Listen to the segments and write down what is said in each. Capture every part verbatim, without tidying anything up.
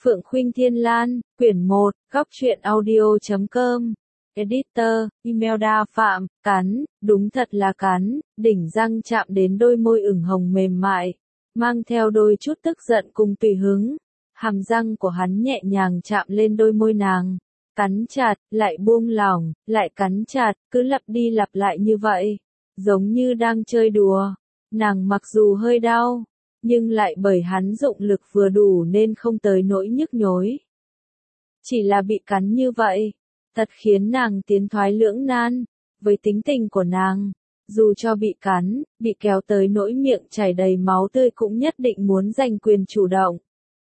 Phượng Khuynh Thiên Lan, quyển một, góc truyện audio.com. Editor, email đa phạm, cắn, đúng thật là cắn, đỉnh răng chạm đến đôi môi ửng hồng mềm mại, mang theo đôi chút tức giận cùng tùy hứng. Hàm răng của hắn nhẹ nhàng chạm lên đôi môi nàng, cắn chặt, lại buông lỏng, lại cắn chặt, cứ lặp đi lặp lại như vậy, giống như đang chơi đùa. Nàng mặc dù hơi đau, nhưng lại bởi hắn dụng lực vừa đủ nên không tới nỗi nhức nhối. Chỉ là bị cắn như vậy, thật khiến nàng tiến thoái lưỡng nan. Với tính tình của nàng, dù cho bị cắn, bị kéo tới nỗi miệng chảy đầy máu tươi cũng nhất định muốn giành quyền chủ động.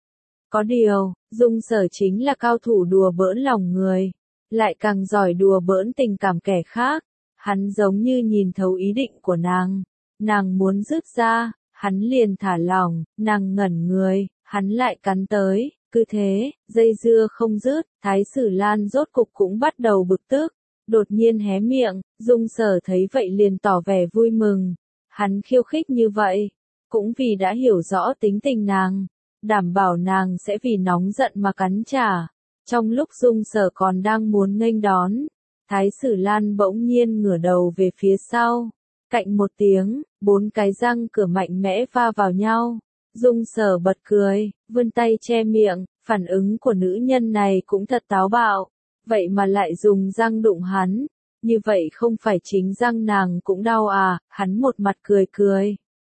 Có điều, Dung Sở chính là cao thủ đùa bỡn lòng người, lại càng giỏi đùa bỡn tình cảm kẻ khác. Hắn giống như nhìn thấu ý định của nàng, nàng muốn rứt ra, hắn liền thả lỏng, nàng ngẩn người, hắn lại cắn tới, cứ thế, dây dưa không dứt. Thái Sử Lan rốt cục cũng bắt đầu bực tức, đột nhiên hé miệng. Dung Sở thấy vậy liền tỏ vẻ vui mừng, hắn khiêu khích như vậy, cũng vì đã hiểu rõ tính tình nàng, đảm bảo nàng sẽ vì nóng giận mà cắn trả. Trong lúc Dung Sở còn đang muốn nghênh đón, Thái Sử Lan bỗng nhiên ngửa đầu về phía sau, cạnh một tiếng, bốn cái răng cửa mạnh mẽ va vào nhau. Dung Sở bật cười, vươn tay che miệng, phản ứng của nữ nhân này cũng thật táo bạo, vậy mà lại dùng răng đụng hắn, như vậy không phải chính răng nàng cũng đau à? Hắn một mặt cười cười,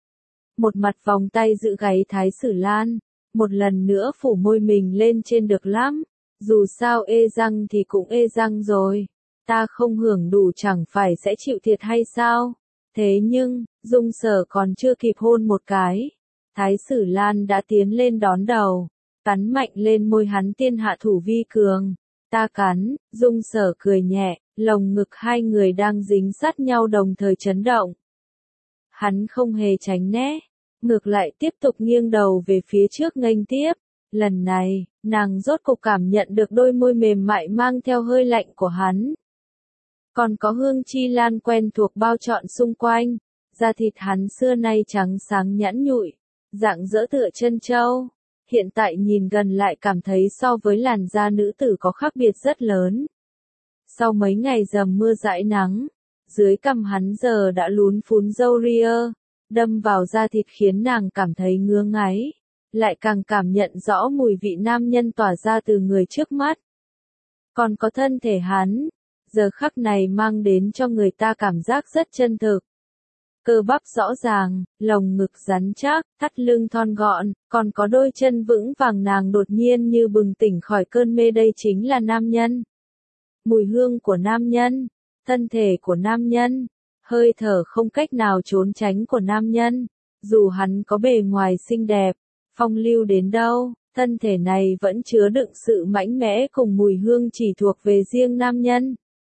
một mặt vòng tay giữ gáy Thái Sử Lan, một lần nữa phủ môi mình lên trên được lắm, dù sao ê răng thì cũng ê răng rồi, ta không hưởng đủ chẳng phải sẽ chịu thiệt hay sao? Thế nhưng, Dung Sở còn chưa kịp hôn một cái, Thái Sử Lan đã tiến lên đón đầu, cắn mạnh lên môi hắn. Tiên hạ thủ vi cường, ta cắn. Dung Sở cười nhẹ, lồng ngực hai người đang dính sát nhau đồng thời chấn động. Hắn không hề tránh né, ngược lại tiếp tục nghiêng đầu về phía trước nghênh tiếp. Lần này, nàng rốt cục cảm nhận được đôi môi mềm mại mang theo hơi lạnh của hắn, còn có hương chi lan quen thuộc bao trọn xung quanh. Da thịt hắn xưa nay trắng sáng nhẵn nhụi, rạng rỡ tựa chân châu, hiện tại nhìn gần lại cảm thấy so với làn da nữ tử có khác biệt rất lớn. Sau mấy ngày dầm mưa dãi nắng, dưới cằm hắn giờ đã lún phún râu ria, đâm vào da thịt khiến nàng cảm thấy ngứa ngáy, lại càng cảm nhận rõ mùi vị nam nhân tỏa ra từ người trước mắt. Còn có thân thể hắn, giờ khắc này mang đến cho người ta cảm giác rất chân thực. Cơ bắp rõ ràng, lồng ngực rắn chắc, thắt lưng thon gọn, còn có đôi chân vững vàng. Nàng đột nhiên như bừng tỉnh khỏi cơn mê, đây chính là nam nhân. Mùi hương của nam nhân, thân thể của nam nhân, hơi thở không cách nào trốn tránh của nam nhân. Dù hắn có bề ngoài xinh đẹp, phong lưu đến đâu, thân thể này vẫn chứa đựng sự mạnh mẽ cùng mùi hương chỉ thuộc về riêng nam nhân.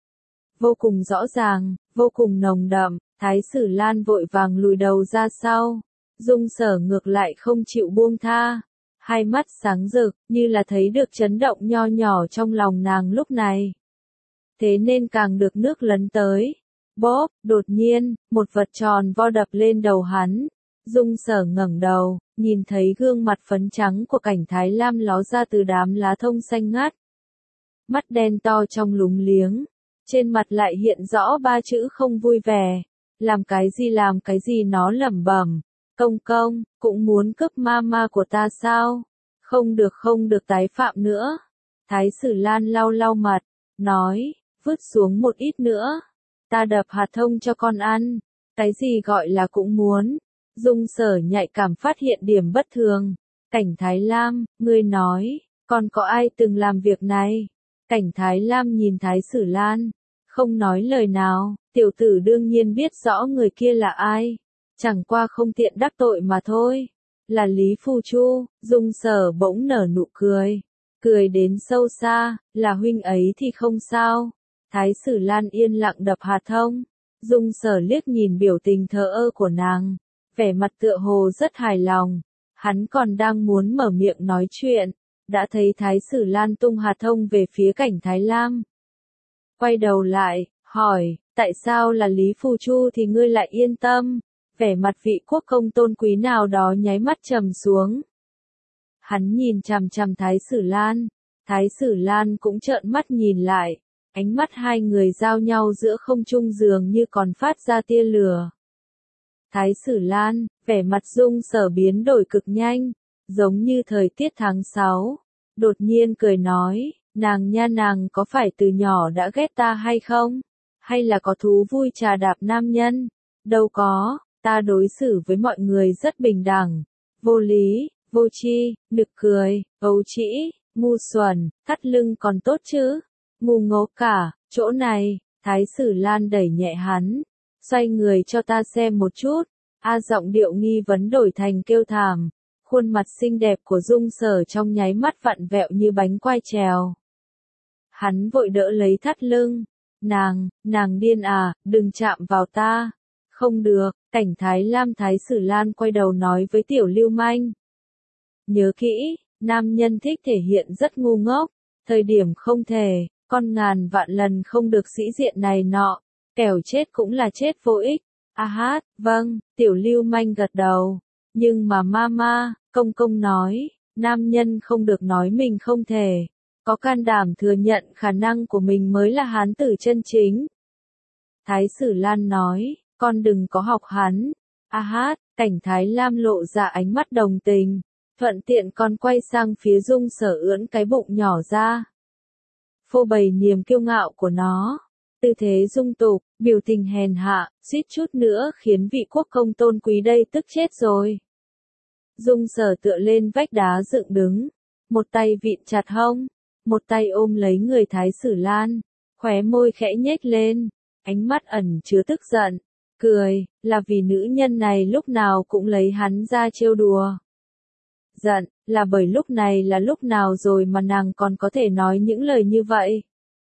Vô cùng rõ ràng, vô cùng nồng đậm. Thái Sử Lan vội vàng lùi đầu ra sau, Dung Sở ngược lại không chịu buông tha, hai mắt sáng rực, như là thấy được chấn động nho nhỏ trong lòng nàng lúc này. Thế nên càng được nước lấn tới. Bóp, đột nhiên, một vật tròn vo đập lên đầu hắn. Dung Sở ngẩng đầu, nhìn thấy gương mặt phấn trắng của Cảnh Thái Lam ló ra từ đám lá thông xanh ngắt. Mắt đen to trong lúng liếng, trên mặt lại hiện rõ ba chữ không vui vẻ. Làm cái gì làm cái gì, nó lẩm bẩm, công công, cũng muốn cướp mama của ta sao? Không được không được tái phạm nữa. Thái Sử Lan lau lau mặt, nói, vứt xuống một ít nữa, ta đập hạt thông cho con ăn. Cái gì gọi là cũng muốn? Dung Sở nhạy cảm phát hiện điểm bất thường. Cảnh Thái Lam, ngươi nói, còn có ai từng làm việc này? Cảnh Thái Lam nhìn Thái Sử Lan, không nói lời nào. Tiểu tử đương nhiên biết rõ người kia là ai, chẳng qua không tiện đắc tội mà thôi. Là Lý Phu Chu. Dung Sở bỗng nở nụ cười, cười đến sâu xa, là huynh ấy thì không sao. Thái Sử Lan yên lặng đập hạt thông. Dung Sở liếc nhìn biểu tình thờ ơ của nàng, vẻ mặt tựa hồ rất hài lòng. Hắn còn đang muốn mở miệng nói chuyện, đã thấy Thái Sử Lan tung hạt thông về phía Cảnh Thái Lam. Quay đầu lại, hỏi, tại sao là Lý Phu Chu thì ngươi lại yên tâm? Vẻ mặt vị quốc công tôn quý nào đó nháy mắt trầm xuống. Hắn nhìn chằm chằm Thái Sử Lan, Thái Sử Lan cũng trợn mắt nhìn lại, ánh mắt hai người giao nhau giữa không trung dường như còn phát ra tia lửa. Thái Sử Lan, vẻ mặt Dung Sở biến đổi cực nhanh, giống như thời tiết tháng sáu, đột nhiên cười nói, nàng nha nàng có phải từ nhỏ đã ghét ta hay không? Hay là có thú vui trà đạp nam nhân? Đâu có, ta đối xử với mọi người rất bình đẳng, vô lý, vô tri, nực cười, ấu trĩ, ngu xuẩn, thắt lưng còn tốt chứ, ngu ngốc cả, chỗ này, Thái Sử Lan đẩy nhẹ hắn, xoay người cho ta xem một chút, a giọng điệu nghi vấn đổi thành kêu thảm, khuôn mặt xinh đẹp của Dung Sở trong nháy mắt vặn vẹo như bánh quai trèo. Hắn vội đỡ lấy thắt lưng, nàng, nàng điên à, đừng chạm vào ta, không được, cảnh Thái Lam Thái Sử Lan quay đầu nói với tiểu lưu manh. Nhớ kỹ, nam nhân thích thể hiện rất ngu ngốc, thời điểm không thể, con ngàn vạn lần không được sĩ diện này nọ, kẻo chết cũng là chết vô ích. A hát, vâng, tiểu lưu manh gật đầu, nhưng mà mama, công công nói, nam nhân không được nói mình không thể, có can đảm thừa nhận khả năng của mình mới là hán tử chân chính. Thái Sử Lan nói, con đừng có học hắn. A hát, cảnh Thái Lam lộ ra ánh mắt đồng tình, thuận tiện con quay sang phía Dung Sở ưỡn cái bụng nhỏ ra, phô bày niềm kiêu ngạo của nó. Tư thế dung tục, biểu tình hèn hạ, suýt chút nữa khiến vị quốc công tôn quý đây tức chết rồi. Dung Sở tựa lên vách đá dựng đứng, một tay vịn chặt hông, một tay ôm lấy người Thái Sử Lan, khóe môi khẽ nhếch lên, ánh mắt ẩn chứa tức giận, cười, là vì nữ nhân này lúc nào cũng lấy hắn ra trêu đùa. Giận, là bởi lúc này là lúc nào rồi mà nàng còn có thể nói những lời như vậy.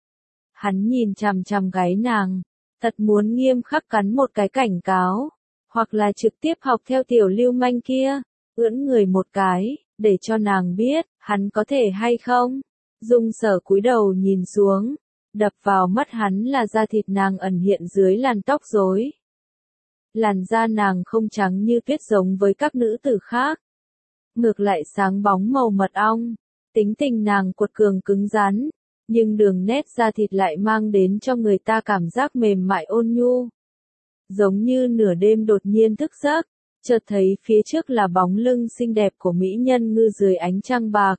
Hắn nhìn chằm chằm gáy nàng, thật muốn nghiêm khắc cắn một cái cảnh cáo, hoặc là trực tiếp học theo tiểu lưu manh kia, ưỡn người một cái, để cho nàng biết, hắn có thể hay không. Dung Sở cúi đầu nhìn xuống, đập vào mắt hắn là da thịt nàng ẩn hiện dưới làn tóc rối. Làn da nàng không trắng như tuyết giống với các nữ tử khác, ngược lại sáng bóng màu mật ong, tính tình nàng cuột cường cứng rắn. Nhưng đường nét da thịt lại mang đến cho người ta cảm giác mềm mại ôn nhu. Giống như nửa đêm đột nhiên thức giấc, chợt thấy phía trước là bóng lưng xinh đẹp của mỹ nhân ngư dưới ánh trăng bạc.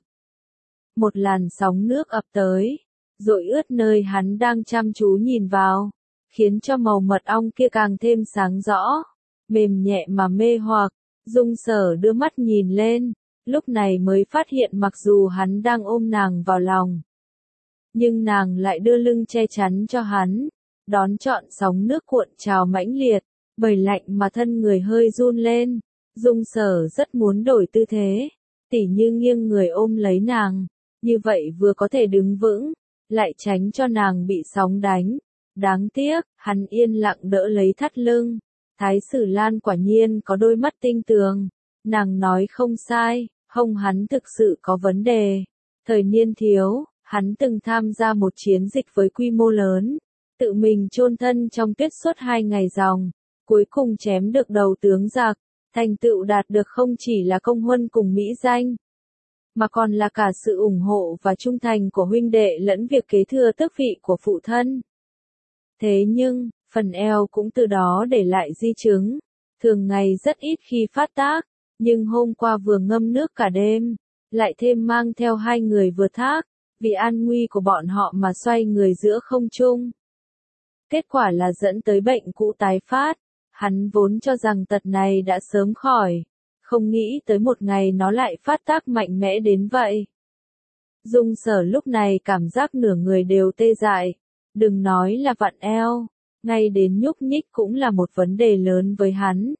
Một làn sóng nước ập tới, dội ướt nơi hắn đang chăm chú nhìn vào, khiến cho màu mật ong kia càng thêm sáng rõ, mềm nhẹ mà mê hoặc. Dung Sở đưa mắt nhìn lên, lúc này mới phát hiện mặc dù hắn đang ôm nàng vào lòng, nhưng nàng lại đưa lưng che chắn cho hắn, đón trọn sóng nước cuộn trào mãnh liệt, bởi lạnh mà thân người hơi run lên. Dung Sở rất muốn đổi tư thế, tỉ như nghiêng người ôm lấy nàng, như vậy vừa có thể đứng vững, lại tránh cho nàng bị sóng đánh. Đáng tiếc, hắn yên lặng đỡ lấy thắt lưng. Thái Sử Lan quả nhiên có đôi mắt tinh tường, nàng nói không sai, hông hắn thực sự có vấn đề. Thời niên thiếu, hắn từng tham gia một chiến dịch với quy mô lớn, tự mình chôn thân trong tuyết suốt hai ngày ròng, cuối cùng chém được đầu tướng giặc, thành tựu đạt được không chỉ là công huân cùng mỹ danh, mà còn là cả sự ủng hộ và trung thành của huynh đệ lẫn việc kế thừa tước vị của phụ thân. Thế nhưng, phần eo cũng từ đó để lại di chứng, thường ngày rất ít khi phát tác, nhưng hôm qua vừa ngâm nước cả đêm, lại thêm mang theo hai người vừa thác, vì an nguy của bọn họ mà xoay người giữa không trung. Kết quả là dẫn tới bệnh cũ tái phát, hắn vốn cho rằng tật này đã sớm khỏi, không nghĩ tới một ngày nó lại phát tác mạnh mẽ đến vậy. Dung Sở lúc này cảm giác nửa người đều tê dại, đừng nói là vặn eo, ngay đến nhúc nhích cũng là một vấn đề lớn với hắn.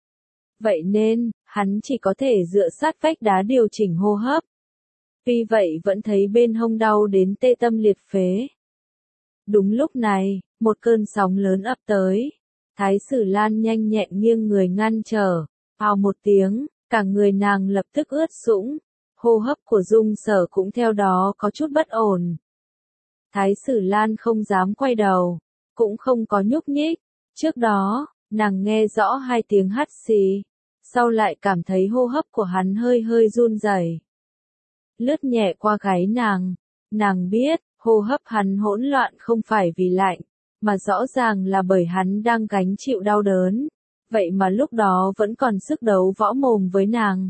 Vậy nên, hắn chỉ có thể dựa sát vách đá điều chỉnh hô hấp. Tuy vậy vẫn thấy bên hông đau đến tê tâm liệt phế. Đúng lúc này, một cơn sóng lớn ập tới. Thái Sử Lan nhanh nhẹn nghiêng người ngăn trở. Ào một tiếng, cả người nàng lập tức ướt sũng. Hô hấp của Dung Sở cũng theo đó có chút bất ổn. Thái Sử Lan không dám quay đầu, cũng không có nhúc nhích. Trước đó, nàng nghe rõ hai tiếng hắt xì, sau lại cảm thấy hô hấp của hắn hơi hơi run rẩy. lướt nhẹ qua gáy nàng. Nàng biết, hô hấp hắn hỗn loạn không phải vì lạnh, mà rõ ràng là bởi hắn đang gánh chịu đau đớn. Vậy mà lúc đó vẫn còn sức đấu võ mồm với nàng.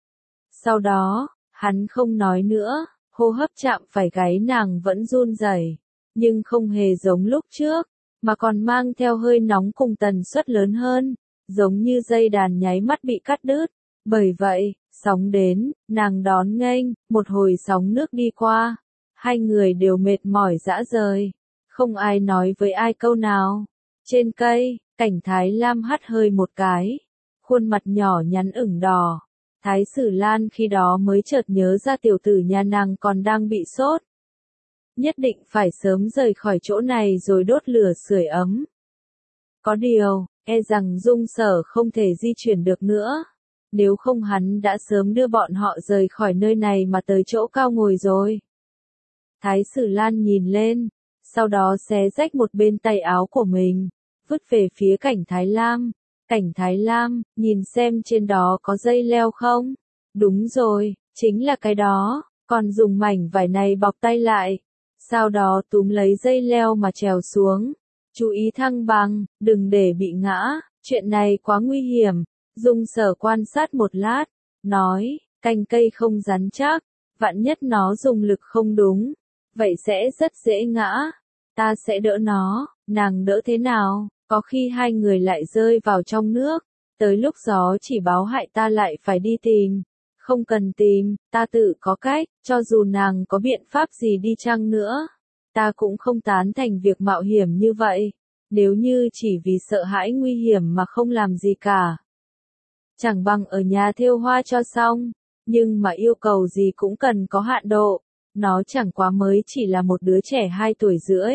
Sau đó, hắn không nói nữa, hô hấp chạm phải gáy nàng vẫn run rẩy, nhưng không hề giống lúc trước, mà còn mang theo hơi nóng cùng tần suất lớn hơn, giống như dây đàn nháy mắt bị cắt đứt. Bởi vậy, sóng đến, nàng đón nghênh, một hồi sóng nước đi qua, hai người đều mệt mỏi rã rời, không ai nói với ai câu nào. Trên cây, Cảnh Thái Lam hắt hơi một cái, khuôn mặt nhỏ nhắn ửng đỏ. Thái Sử Lan khi đó mới chợt nhớ ra tiểu tử nhà nàng còn đang bị sốt. Nhất định phải sớm rời khỏi chỗ này rồi đốt lửa sưởi ấm. Có điều, e rằng Dung Sở không thể di chuyển được nữa. Nếu không hắn đã sớm đưa bọn họ rời khỏi nơi này mà tới chỗ cao ngồi rồi. Thái Sử Lan nhìn lên, sau đó xé rách một bên tay áo của mình, vứt về phía Cảnh Thái Lam. Cảnh Thái Lam, nhìn xem trên đó có dây leo không? Đúng rồi, chính là cái đó, còn dùng mảnh vải này bọc tay lại. Sau đó túm lấy dây leo mà trèo xuống. Chú ý thăng bằng, đừng để bị ngã, chuyện này quá nguy hiểm. Dung Sở quan sát một lát, nói, cành cây không rắn chắc, vạn nhất nó dùng lực không đúng, vậy sẽ rất dễ ngã. Ta sẽ đỡ nó, nàng đỡ thế nào? Có khi hai người lại rơi vào trong nước, tới lúc gió chỉ báo hại ta lại phải đi tìm. Không cần tìm, ta tự có cách, cho dù nàng có biện pháp gì đi chăng nữa. Ta cũng không tán thành việc mạo hiểm như vậy, nếu như chỉ vì sợ hãi nguy hiểm mà không làm gì cả. Chẳng bằng ở nhà thêu hoa cho xong, nhưng mà yêu cầu gì cũng cần có hạn độ, nó chẳng quá mới chỉ là một đứa trẻ hai tuổi rưỡi.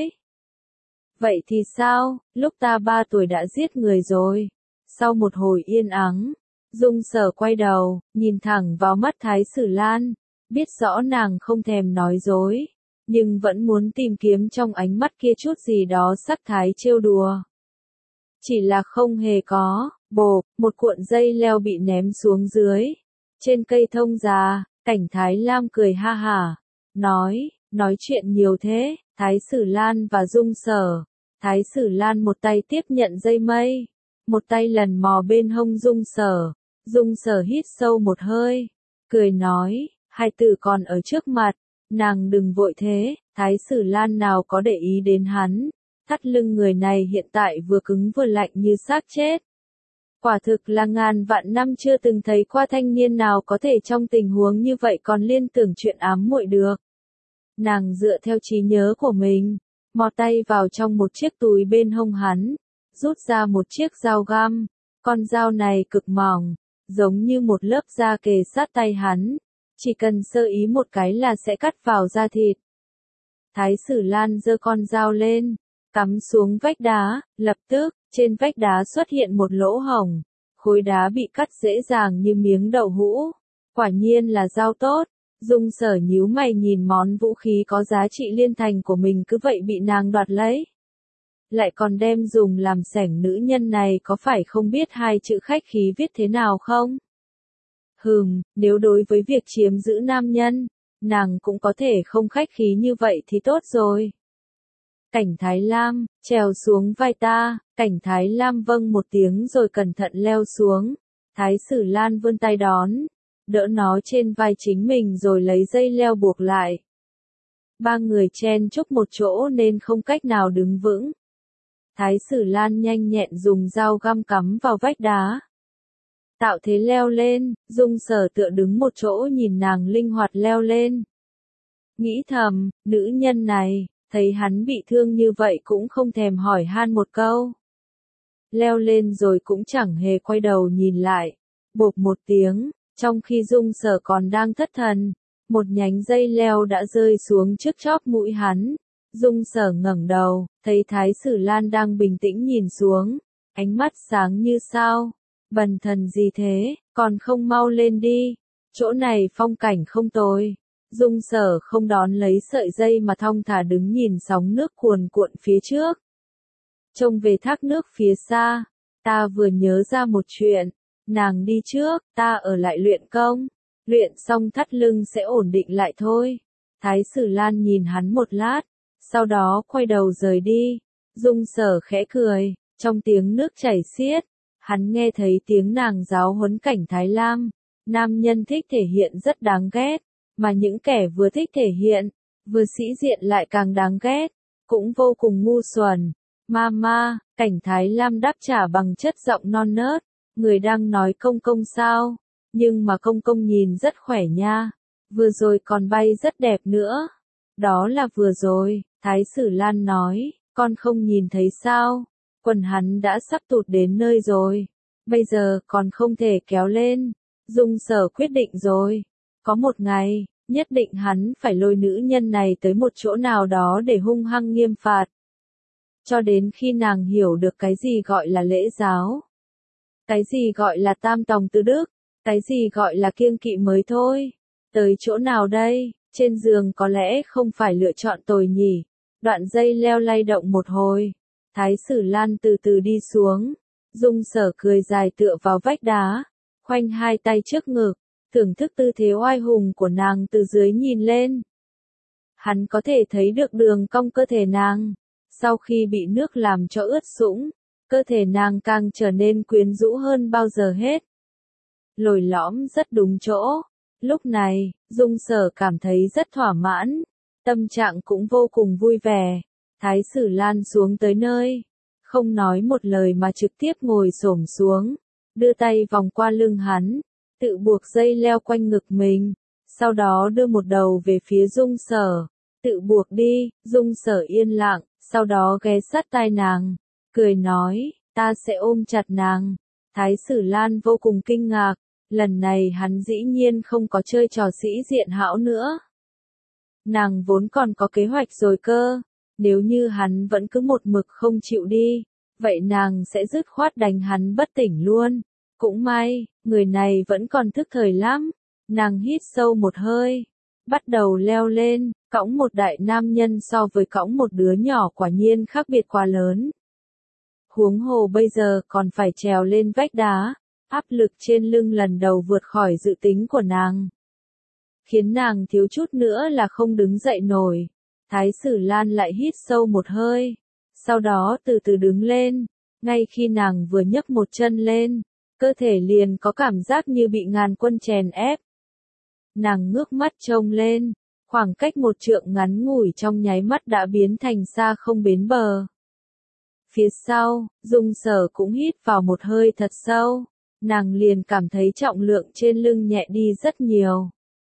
Vậy thì sao, lúc ta ba tuổi đã giết người rồi. Sau một hồi yên ắng, Dung Sở quay đầu, nhìn thẳng vào mắt Thái Sử Lan, biết rõ nàng không thèm nói dối, nhưng vẫn muốn tìm kiếm trong ánh mắt kia chút gì đó sắc thái trêu đùa. Chỉ là không hề có, bộp, một cuộn dây leo bị ném xuống dưới. Trên cây thông già, Cảnh Thái Lam cười ha hả, nói, nói chuyện nhiều thế, Thái Sử Lan và Dung Sở. Thái Sử Lan một tay tiếp nhận dây mây, một tay lần mò bên hông Dung Sở. Dung Sở hít sâu một hơi, cười nói, hai tử còn ở trước mặt, nàng đừng vội thế. Thái Sử Lan nào có để ý đến hắn, thắt lưng người này hiện tại vừa cứng vừa lạnh như xác chết. Quả thực là ngàn vạn năm chưa từng thấy qua thanh niên nào có thể trong tình huống như vậy còn liên tưởng chuyện ám muội được. Nàng dựa theo trí nhớ của mình, mò tay vào trong một chiếc túi bên hông hắn, rút ra một chiếc dao găm. Con dao này cực mỏng, giống như một lớp da kề sát tay hắn, chỉ cần sơ ý một cái là sẽ cắt vào da thịt. Thái Sử Lan giơ con dao lên, cắm xuống vách đá, lập tức, trên vách đá xuất hiện một lỗ hổng, khối đá bị cắt dễ dàng như miếng đậu hũ. Quả nhiên là dao tốt. Dung Sở nhíu mày nhìn món vũ khí có giá trị liên thành của mình cứ vậy bị nàng đoạt lấy. Lại còn đem dùng làm sẻng, nữ nhân này có phải không biết hai chữ khách khí viết thế nào không? Hừm, nếu đối với việc chiếm giữ nam nhân, nàng cũng có thể không khách khí như vậy thì tốt rồi. Cảnh Thái Lam, trèo xuống vai ta. Cảnh Thái Lam vâng một tiếng rồi cẩn thận leo xuống. Thái Sử Lan vươn tay đón, đỡ nó trên vai chính mình rồi lấy dây leo buộc lại. Ba người chen chúc một chỗ nên không cách nào đứng vững. Thái Sử Lan nhanh nhẹn dùng dao găm cắm vào vách đá, tạo thế leo lên. Dung Sở tựa đứng một chỗ nhìn nàng linh hoạt leo lên. Nghĩ thầm, nữ nhân này, thấy hắn bị thương như vậy cũng không thèm hỏi han một câu. Leo lên rồi cũng chẳng hề quay đầu nhìn lại. Bộp một tiếng, trong khi Dung Sở còn đang thất thần, một nhánh dây leo đã rơi xuống trước chóp mũi hắn. Dung Sở ngẩng đầu, thấy Thái Sử Lan đang bình tĩnh nhìn xuống, ánh mắt sáng như sao. Bần thần gì thế, còn không mau lên đi, chỗ này phong cảnh không tồi. Dung Sở không đón lấy sợi dây mà thong thả đứng nhìn sóng nước cuồn cuộn phía trước. Trông về thác nước phía xa, ta vừa nhớ ra một chuyện, nàng đi trước, ta ở lại luyện công. Luyện xong thắt lưng sẽ ổn định lại thôi. Thái Sử Lan nhìn hắn một lát, sau đó quay đầu rời đi. Dung Sở khẽ cười, trong tiếng nước chảy xiết, hắn nghe thấy tiếng nàng giáo huấn Cảnh Thái Lam. Nam nhân thích thể hiện rất đáng ghét, mà những kẻ vừa thích thể hiện, vừa sĩ diện lại càng đáng ghét, cũng vô cùng ngu xuẩn. Mama, Cảnh Thái Lam đáp trả bằng chất giọng non nớt, người đang nói công công sao, nhưng mà công công nhìn rất khỏe nha, vừa rồi còn bay rất đẹp nữa. Đó là vừa rồi, Thái Sử Lan nói, con không nhìn thấy sao, quần hắn đã sắp tụt đến nơi rồi, bây giờ còn không thể kéo lên. Dung Sở quyết định rồi, có một ngày, nhất định hắn phải lôi nữ nhân này tới một chỗ nào đó để hung hăng nghiêm phạt. Cho đến khi nàng hiểu được cái gì gọi là lễ giáo, cái gì gọi là tam tòng tứ đức, cái gì gọi là kiêng kỵ mới thôi. Tới chỗ nào đây, trên giường có lẽ không phải lựa chọn tồi nhỉ. Đoạn dây leo lay động một hồi, Thái Sử Lan từ từ đi xuống, Dung Sở cười dài tựa vào vách đá, khoanh hai tay trước ngực, thưởng thức tư thế oai hùng của nàng từ dưới nhìn lên. Hắn có thể thấy được đường cong cơ thể nàng, sau khi bị nước làm cho ướt sũng, cơ thể nàng càng trở nên quyến rũ hơn bao giờ hết. Lồi lõm rất đúng chỗ, lúc này, Dung Sở cảm thấy rất thỏa mãn, tâm trạng cũng vô cùng vui vẻ. Thái Sử Lan xuống tới nơi, không nói một lời mà trực tiếp ngồi xổm xuống, đưa tay vòng qua lưng hắn, tự buộc dây leo quanh ngực mình, sau đó đưa một đầu về phía Dung Sở, tự buộc đi. Dung Sở yên lặng, sau đó ghé sát tai nàng, cười nói, ta sẽ ôm chặt nàng. Thái Sử Lan vô cùng kinh ngạc, lần này hắn dĩ nhiên không có chơi trò sĩ diện hão nữa. Nàng vốn còn có kế hoạch rồi cơ, nếu như hắn vẫn cứ một mực không chịu đi, vậy nàng sẽ dứt khoát đánh hắn bất tỉnh luôn. Cũng may, người này vẫn còn thức thời lắm. Nàng hít sâu một hơi, bắt đầu leo lên, cõng một đại nam nhân so với cõng một đứa nhỏ quả nhiên khác biệt quá lớn. Huống hồ bây giờ còn phải trèo lên vách đá, áp lực trên lưng lần đầu vượt khỏi dự tính của nàng, khiến nàng thiếu chút nữa là không đứng dậy nổi. Thái Sử Lan lại hít sâu một hơi, sau đó từ từ đứng lên, ngay khi nàng vừa nhấc một chân lên, cơ thể liền có cảm giác như bị ngàn quân chèn ép. Nàng ngước mắt trông lên, khoảng cách một trượng ngắn ngủi trong nháy mắt đã biến thành xa không bến bờ. Phía sau, Dung Sở cũng hít vào một hơi thật sâu, nàng liền cảm thấy trọng lượng trên lưng nhẹ đi rất nhiều.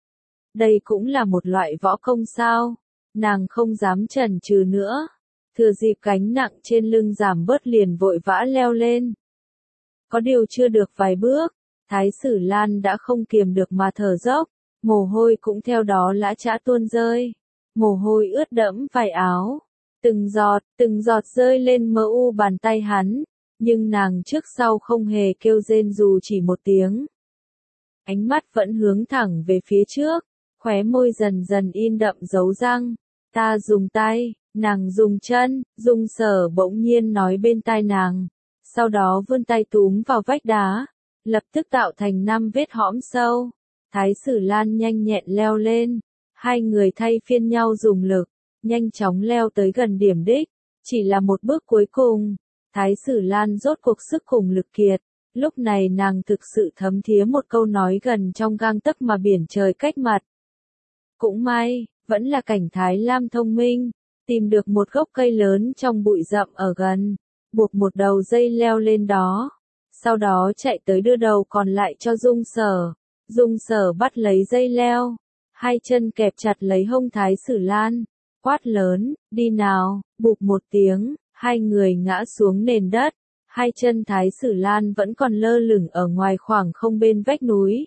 Đây cũng là một loại võ công sao? Nàng không dám chần chừ nữa, thừa dịp gánh nặng trên lưng giảm bớt liền vội vã leo lên. Có điều chưa được vài bước, Thái Sử Lan đã không kiềm được mà thở dốc, mồ hôi cũng theo đó lã chã tuôn rơi, mồ hôi ướt đẫm vải áo, từng giọt, từng giọt rơi lên mờ u bàn tay hắn, nhưng nàng trước sau không hề kêu rên dù chỉ một tiếng. Ánh mắt vẫn hướng thẳng về phía trước, khóe môi dần dần in đậm dấu răng. Ta dùng tay, nàng dùng chân. Dung Sở bỗng nhiên nói bên tai nàng, sau đó vươn tay túm vào vách đá, lập tức tạo thành năm vết hõm sâu. Thái Sử Lan nhanh nhẹn leo lên, hai người thay phiên nhau dùng lực, nhanh chóng leo tới gần điểm đích. Chỉ là một bước cuối cùng, Thái Sử Lan rốt cuộc sức cùng lực kiệt. Lúc này nàng thực sự thấm thía một câu nói gần trong gang tấc mà biển trời cách mặt. Cũng may, vẫn là Cảnh Thái Lam thông minh, tìm được một gốc cây lớn trong bụi rậm ở gần, buộc một đầu dây leo lên đó, sau đó chạy tới đưa đầu còn lại cho Dung Sở. Dung Sở bắt lấy dây leo, hai chân kẹp chặt lấy hông Thái Sử Lan, quát lớn, đi nào. Bụp một tiếng, hai người ngã xuống nền đất, hai chân Thái Sử Lan vẫn còn lơ lửng ở ngoài khoảng không bên vách núi.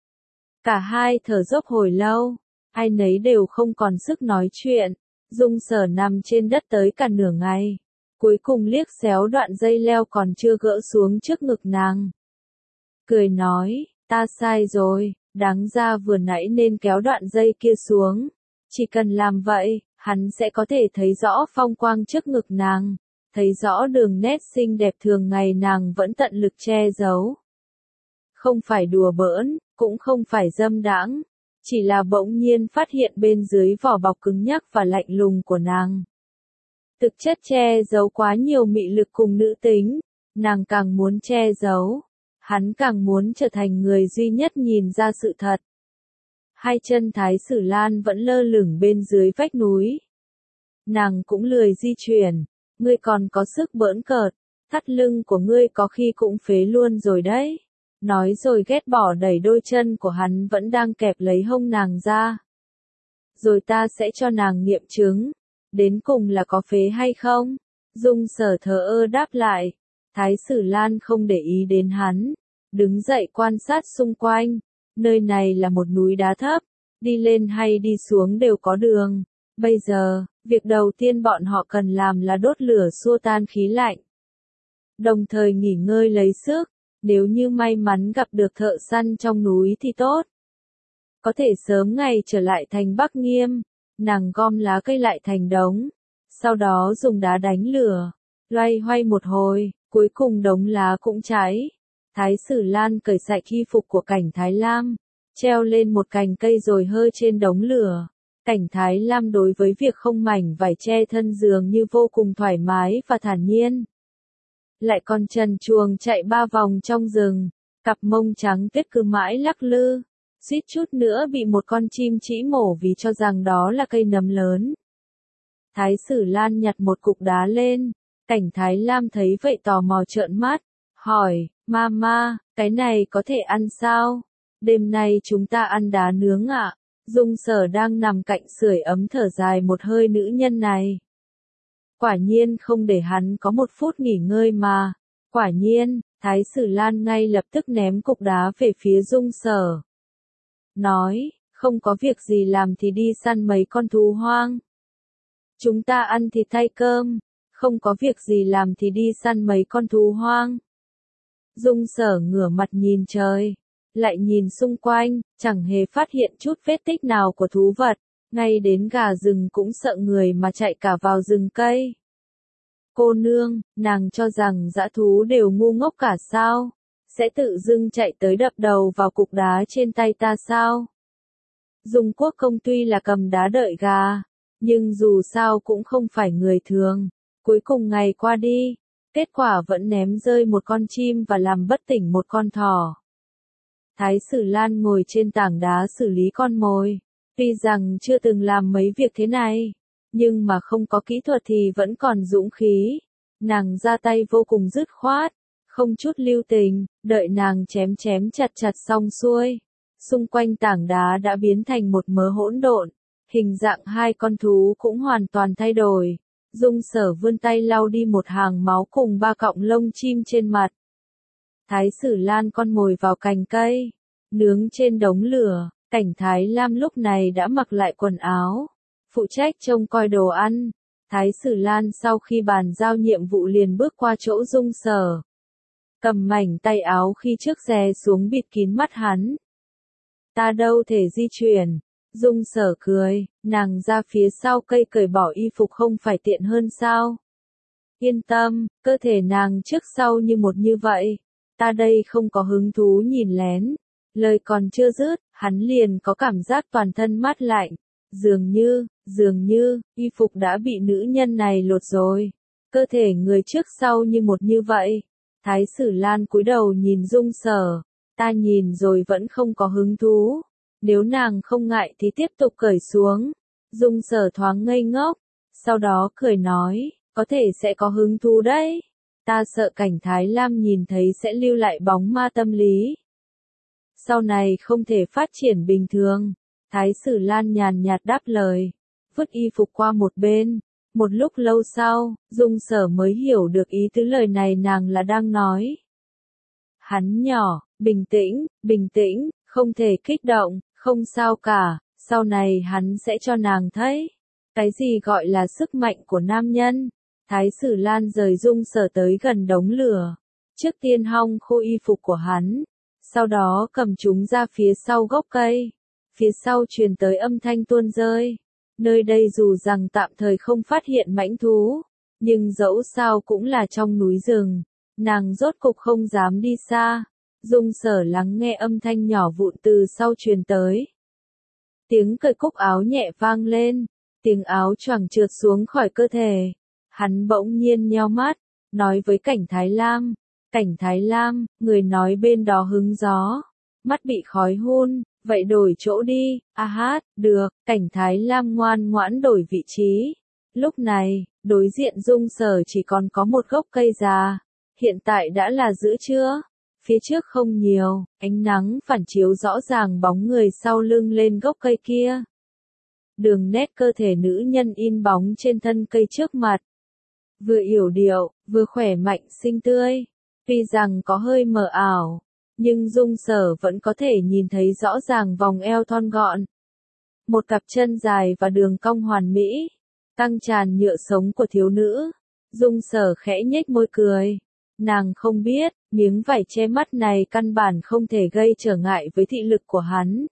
Cả hai thở dốc hồi lâu, ai nấy đều không còn sức nói chuyện. Dung Sở nằm trên đất tới cả nửa ngày, cuối cùng liếc xéo đoạn dây leo còn chưa gỡ xuống trước ngực nàng, cười nói, ta sai rồi, đáng ra vừa nãy nên kéo đoạn dây kia xuống, chỉ cần làm vậy, hắn sẽ có thể thấy rõ phong quang trước ngực nàng, thấy rõ đường nét xinh đẹp thường ngày nàng vẫn tận lực che giấu. Không phải đùa bỡn, cũng không phải dâm đãng, chỉ là bỗng nhiên phát hiện bên dưới vỏ bọc cứng nhắc và lạnh lùng của nàng. Thực chất che giấu quá nhiều mị lực cùng nữ tính, nàng càng muốn che giấu, hắn càng muốn trở thành người duy nhất nhìn ra sự thật. Hai chân Thái Sử Lan vẫn lơ lửng bên dưới vách núi. Nàng cũng lười di chuyển, ngươi còn có sức bỡn cợt, thắt lưng của ngươi có khi cũng phế luôn rồi đấy. Nói rồi ghét bỏ đẩy đôi chân của hắn vẫn đang kẹp lấy hông nàng ra. Rồi ta sẽ cho nàng nghiệm chứng, đến cùng là có phế hay không? Dung Sở thờ ơ đáp lại. Thái Sử Lan không để ý đến hắn, đứng dậy quan sát xung quanh. Nơi này là một núi đá thấp, đi lên hay đi xuống đều có đường. Bây giờ, việc đầu tiên bọn họ cần làm là đốt lửa xua tan khí lạnh. Đồng thời nghỉ ngơi lấy sức, nếu như may mắn gặp được thợ săn trong núi thì tốt. Có thể sớm ngày trở lại thành Bắc Nghiêm, nàng gom lá cây lại thành đống, sau đó dùng đá đánh lửa, loay hoay một hồi, cuối cùng đống lá cũng cháy. Thái Sử Lan cởi sạch y phục của Cảnh Thái Lam, treo lên một cành cây rồi hơ trên đống lửa. Cảnh Thái Lam đối với việc không mảnh vải che thân dường như vô cùng thoải mái và thản nhiên. Lại còn trần truồng chạy ba vòng trong rừng, cặp mông trắng tuyết cứ mãi lắc lư, suýt chút nữa bị một con chim trĩ mổ vì cho rằng đó là cây nấm lớn. Thái Sử Lan nhặt một cục đá lên, Cảnh Thái Lam thấy vậy tò mò trợn mắt, hỏi, Mama, cái này có thể ăn sao? Đêm nay chúng ta ăn đá nướng ạ. Dung Sở đang nằm cạnh sưởi ấm thở dài một hơi nữ nhân này. Quả nhiên không để hắn có một phút nghỉ ngơi mà. Quả nhiên, Thái Sử Lan ngay lập tức ném cục đá về phía Dung Sở. Nói, không có việc gì làm thì đi săn mấy con thú hoang. Chúng ta ăn thịt thay cơm, không có việc gì làm thì đi săn mấy con thú hoang. Dung Sở ngửa mặt nhìn trời, lại nhìn xung quanh, chẳng hề phát hiện chút vết tích nào của thú vật, ngay đến gà rừng cũng sợ người mà chạy cả vào rừng cây. Cô nương, nàng cho rằng dã thú đều ngu ngốc cả sao? Sẽ tự dưng chạy tới đập đầu vào cục đá trên tay ta sao? Dung Quốc Công tuy là cầm đá đợi gà, nhưng dù sao cũng không phải người thường. Cuối cùng ngày qua đi, kết quả vẫn ném rơi một con chim và làm bất tỉnh một con thỏ. Thái Sử Lan ngồi trên tảng đá xử lý con mồi. Tuy rằng chưa từng làm mấy việc thế này, nhưng mà không có kỹ thuật thì vẫn còn dũng khí. Nàng ra tay vô cùng dứt khoát, không chút lưu tình, đợi nàng chém chém chặt chặt xong xuôi. Xung quanh tảng đá đã biến thành một mớ hỗn độn, hình dạng hai con thú cũng hoàn toàn thay đổi. Dung Sở vươn tay lau đi một hàng máu cùng ba cọng lông chim trên mặt. Thái Sử Lan con mồi vào cành cây, nướng trên đống lửa. Cảnh Thái Lam lúc này đã mặc lại quần áo, phụ trách trông coi đồ ăn. Thái Sử Lan sau khi bàn giao nhiệm vụ liền bước qua chỗ Dung Sở, cầm mảnh tay áo khi trước giè xuống bịt kín mắt hắn. Ta đâu thể di chuyển. Dung Sở cười, nàng ra phía sau cây cởi bỏ y phục không phải tiện hơn sao? Yên tâm, cơ thể nàng trước sau như một như vậy. Ta đây không có hứng thú nhìn lén. Lời còn chưa dứt, hắn liền có cảm giác toàn thân mát lạnh. Dường như, dường như, y phục đã bị nữ nhân này lột rồi. Cơ thể người trước sau như một như vậy. Thái Sử Lan cúi đầu nhìn Dung Sở. Ta nhìn rồi vẫn không có hứng thú. Nếu nàng không ngại thì tiếp tục cởi xuống. Dung Sở thoáng ngây ngốc. Sau đó cười nói, có thể sẽ có hứng thú đấy. Ta sợ Cảnh Thái Lam nhìn thấy sẽ lưu lại bóng ma tâm lý. Sau này không thể phát triển bình thường. Thái Sử Lan nhàn nhạt đáp lời, vứt y phục qua một bên. Một lúc lâu sau, Dung Sở mới hiểu được ý tứ lời này nàng là đang nói. Hắn nhỏ, bình tĩnh, bình tĩnh, không thể kích động, không sao cả, sau này hắn sẽ cho nàng thấy. Cái gì gọi là sức mạnh của nam nhân? Thái Sử Lan rời Dung Sở tới gần đống lửa. Trước tiên hong khô y phục của hắn. Sau đó cầm chúng ra phía sau gốc cây. Phía sau truyền tới âm thanh tuôn rơi. Nơi đây dù rằng tạm thời không phát hiện mãnh thú, nhưng dẫu sao cũng là trong núi rừng. Nàng rốt cục không dám đi xa. Dung Sở lắng nghe âm thanh nhỏ vụn từ sau truyền tới. Tiếng cởi cúc áo nhẹ vang lên, tiếng áo choàng trượt xuống khỏi cơ thể. Hắn bỗng nhiên nheo mắt, nói với Cảnh Thái Lam, Cảnh Thái Lam, người nói bên đó hứng gió, mắt bị khói hun, vậy đổi chỗ đi, a hát, được, Cảnh Thái Lam ngoan ngoãn đổi vị trí. Lúc này, đối diện Dung Sở chỉ còn có một gốc cây già, hiện tại đã là giữa trưa, phía trước không nhiều, ánh nắng phản chiếu rõ ràng bóng người sau lưng lên gốc cây kia. Đường nét cơ thể nữ nhân in bóng trên thân cây trước mặt. Vừa yểu điệu, vừa khỏe mạnh xinh tươi. Tuy rằng có hơi mờ ảo, nhưng Dung Sở vẫn có thể nhìn thấy rõ ràng vòng eo thon gọn. Một cặp chân dài và đường cong hoàn mỹ, căng tràn nhựa sống của thiếu nữ. Dung Sở khẽ nhếch môi cười. Nàng không biết, miếng vải che mắt này căn bản không thể gây trở ngại với thị lực của hắn.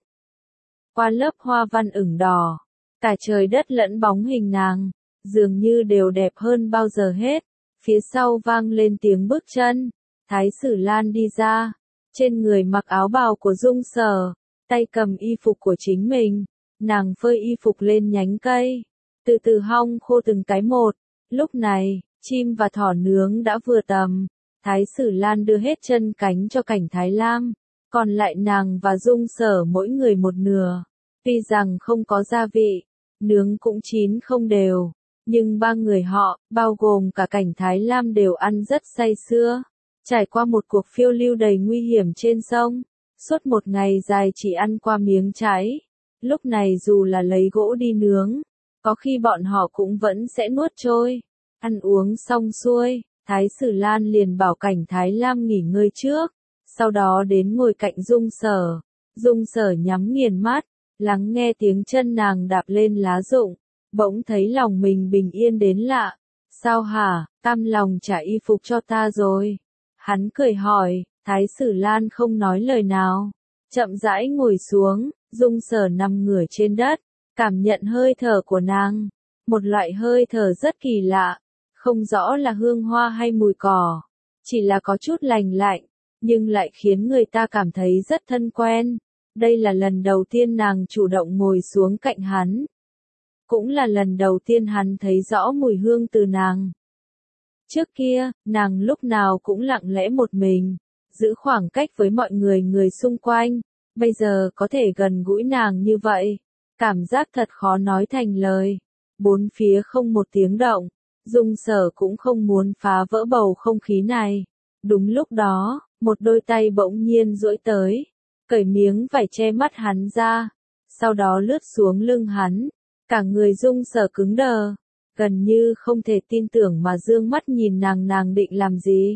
Qua lớp hoa văn ửng đỏ, cả trời đất lẫn bóng hình nàng, dường như đều đẹp hơn bao giờ hết. Phía sau vang lên tiếng bước chân, Thái Sử Lan đi ra, trên người mặc áo bào của Dung Sở, tay cầm y phục của chính mình, nàng phơi y phục lên nhánh cây, từ từ hong khô từng cái một. Lúc này, chim và thỏ nướng đã vừa tầm, Thái Sử Lan đưa hết chân cánh cho Cảnh Thái Lam, còn lại nàng và Dung Sở mỗi người một nửa. Tuy rằng không có gia vị, nướng cũng chín không đều, nhưng ba người họ, bao gồm cả Cảnh Thái Lam đều ăn rất say sưa. Trải qua một cuộc phiêu lưu đầy nguy hiểm trên sông, suốt một ngày dài chỉ ăn qua miếng cháy. Lúc này dù là lấy gỗ đi nướng, có khi bọn họ cũng vẫn sẽ nuốt trôi. Ăn uống xong xuôi, Thái Sử Lan liền bảo Cảnh Thái Lam nghỉ ngơi trước, sau đó đến ngồi cạnh Dung Sở. Dung Sở nhắm nghiền mắt, lắng nghe tiếng chân nàng đạp lên lá rụng, bỗng thấy lòng mình bình yên đến lạ. Sao hả, cam lòng trả y phục cho ta rồi? Hắn cười hỏi. Thái Sử Lan không nói lời nào, chậm rãi ngồi xuống. Dung Sở nằm ngửa trên đất, cảm nhận hơi thở của nàng, một loại hơi thở rất kỳ lạ, không rõ là hương hoa hay mùi cỏ, chỉ là có chút lành lạnh, nhưng lại khiến người ta cảm thấy rất thân quen. Đây là lần đầu tiên nàng chủ động ngồi xuống cạnh hắn, cũng là lần đầu tiên hắn thấy rõ mùi hương từ nàng. Trước kia, nàng lúc nào cũng lặng lẽ một mình, giữ khoảng cách với mọi người người xung quanh, bây giờ có thể gần gũi nàng như vậy, cảm giác thật khó nói thành lời. Bốn phía không một tiếng động, Dung Sở cũng không muốn phá vỡ bầu không khí này. Đúng lúc đó, một đôi tay bỗng nhiên duỗi tới, cởi miếng vải che mắt hắn ra, sau đó lướt xuống lưng hắn, cả người Dung Sở cứng đờ, gần như không thể tin tưởng mà dương mắt nhìn nàng. Nàng định làm gì?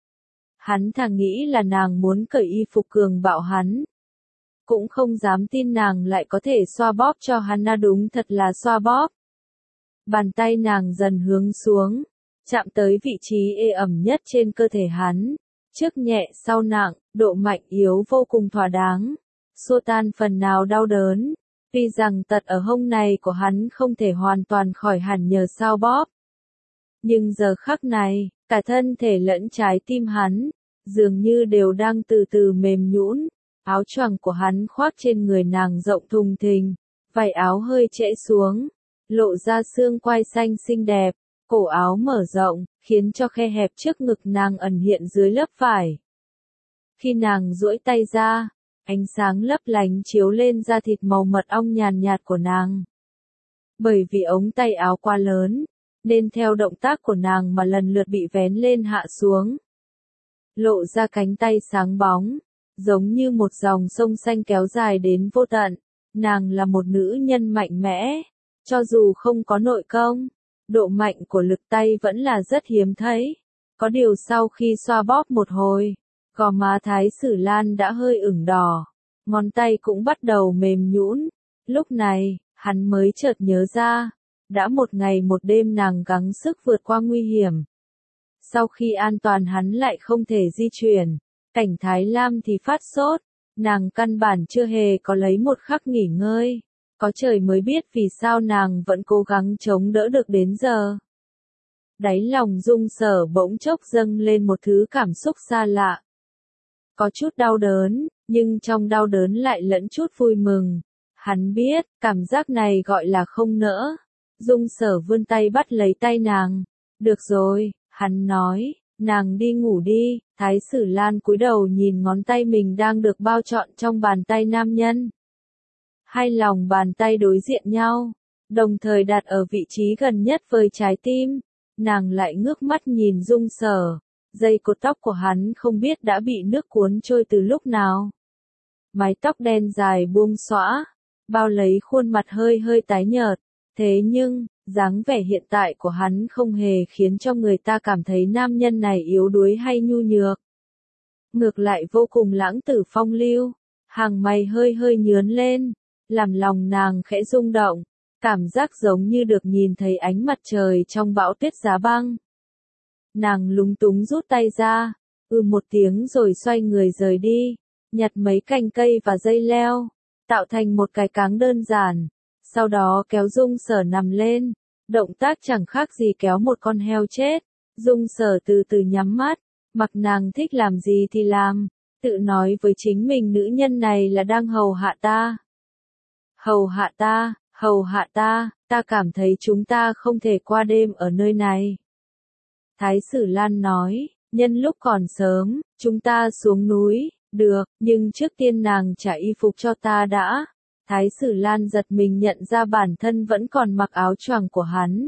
Hắn thà nghĩ là nàng muốn cởi y phục cường bạo hắn, cũng không dám tin nàng lại có thể xoa bóp cho hắn. Na đúng thật là xoa bóp. Bàn tay nàng dần hướng xuống, chạm tới vị trí ê ẩm nhất trên cơ thể hắn, trước nhẹ sau nặng, độ mạnh yếu vô cùng thỏa đáng, xua tan phần nào đau đớn. Tuy rằng tật ở hông này của hắn không thể hoàn toàn khỏi hẳn nhờ xoa bóp, nhưng giờ khắc này, cả thân thể lẫn trái tim hắn, dường như đều đang từ từ mềm nhũn. Áo choàng của hắn khoác trên người nàng rộng thùng thình, vải áo hơi trễ xuống, lộ ra xương quai xanh xinh đẹp, cổ áo mở rộng, khiến cho khe hẹp trước ngực nàng ẩn hiện dưới lớp vải. Khi nàng duỗi tay ra, ánh sáng lấp lánh chiếu lên da thịt màu mật ong nhàn nhạt của nàng. Bởi vì ống tay áo quá lớn, nên theo động tác của nàng mà lần lượt bị vén lên hạ xuống. Lộ ra cánh tay sáng bóng, giống như một dòng sông xanh kéo dài đến vô tận. Nàng là một nữ nhân mạnh mẽ, cho dù không có nội công, độ mạnh của lực tay vẫn là rất hiếm thấy. Có điều sau khi xoa bóp một hồi, gò má Thái Sử Lan đã hơi ửng đỏ, ngón tay cũng bắt đầu mềm nhũn. Lúc này, hắn mới chợt nhớ ra, đã một ngày một đêm nàng gắng sức vượt qua nguy hiểm. Sau khi an toàn hắn lại không thể di chuyển. Cảnh Thái Lam thì phát sốt, nàng căn bản chưa hề có lấy một khắc nghỉ ngơi, có trời mới biết vì sao nàng vẫn cố gắng chống đỡ được đến giờ. Đáy lòng Dung Sở bỗng chốc dâng lên một thứ cảm xúc xa lạ. có chút đau đớn, nhưng trong đau đớn lại lẫn chút vui mừng. Hắn biết, cảm giác này gọi là không nỡ. Dung Sở vươn tay bắt lấy tay nàng. Được rồi, hắn nói, nàng đi ngủ đi. Thái Sử Lan cúi đầu nhìn ngón tay mình đang được bao trọn trong bàn tay nam nhân. Hai lòng bàn tay đối diện nhau, đồng thời đặt ở vị trí gần nhất với trái tim. Nàng lại ngước mắt nhìn Dung Sở. Dây cột tóc của hắn không biết đã bị nước cuốn trôi từ lúc nào. Mái tóc đen dài buông xõa, bao lấy khuôn mặt hơi hơi tái nhợt. Thế nhưng, dáng vẻ hiện tại của hắn không hề khiến cho người ta cảm thấy nam nhân này yếu đuối hay nhu nhược. Ngược lại vô cùng lãng tử phong lưu, hàng mày hơi hơi nhướn lên, làm lòng nàng khẽ rung động, cảm giác giống như được nhìn thấy ánh mặt trời trong bão tuyết giá băng. Nàng lúng túng rút tay ra, ừ một tiếng rồi xoay người rời đi, nhặt mấy cành cây và dây leo, tạo thành một cái cáng đơn giản, sau đó kéo Dung Sở nằm lên, động tác chẳng khác gì kéo một con heo chết. Dung Sở từ từ nhắm mắt, mặc nàng thích làm gì thì làm, tự nói với chính mình nữ nhân này là đang hầu hạ ta. Hầu hạ ta, hầu hạ ta, ta cảm thấy chúng ta không thể qua đêm ở nơi này. Thái Sử Lan nói, nhân lúc còn sớm, chúng ta xuống núi, được, nhưng trước tiên nàng trả y phục cho ta đã. Thái Sử Lan giật mình nhận ra bản thân vẫn còn mặc áo choàng của hắn.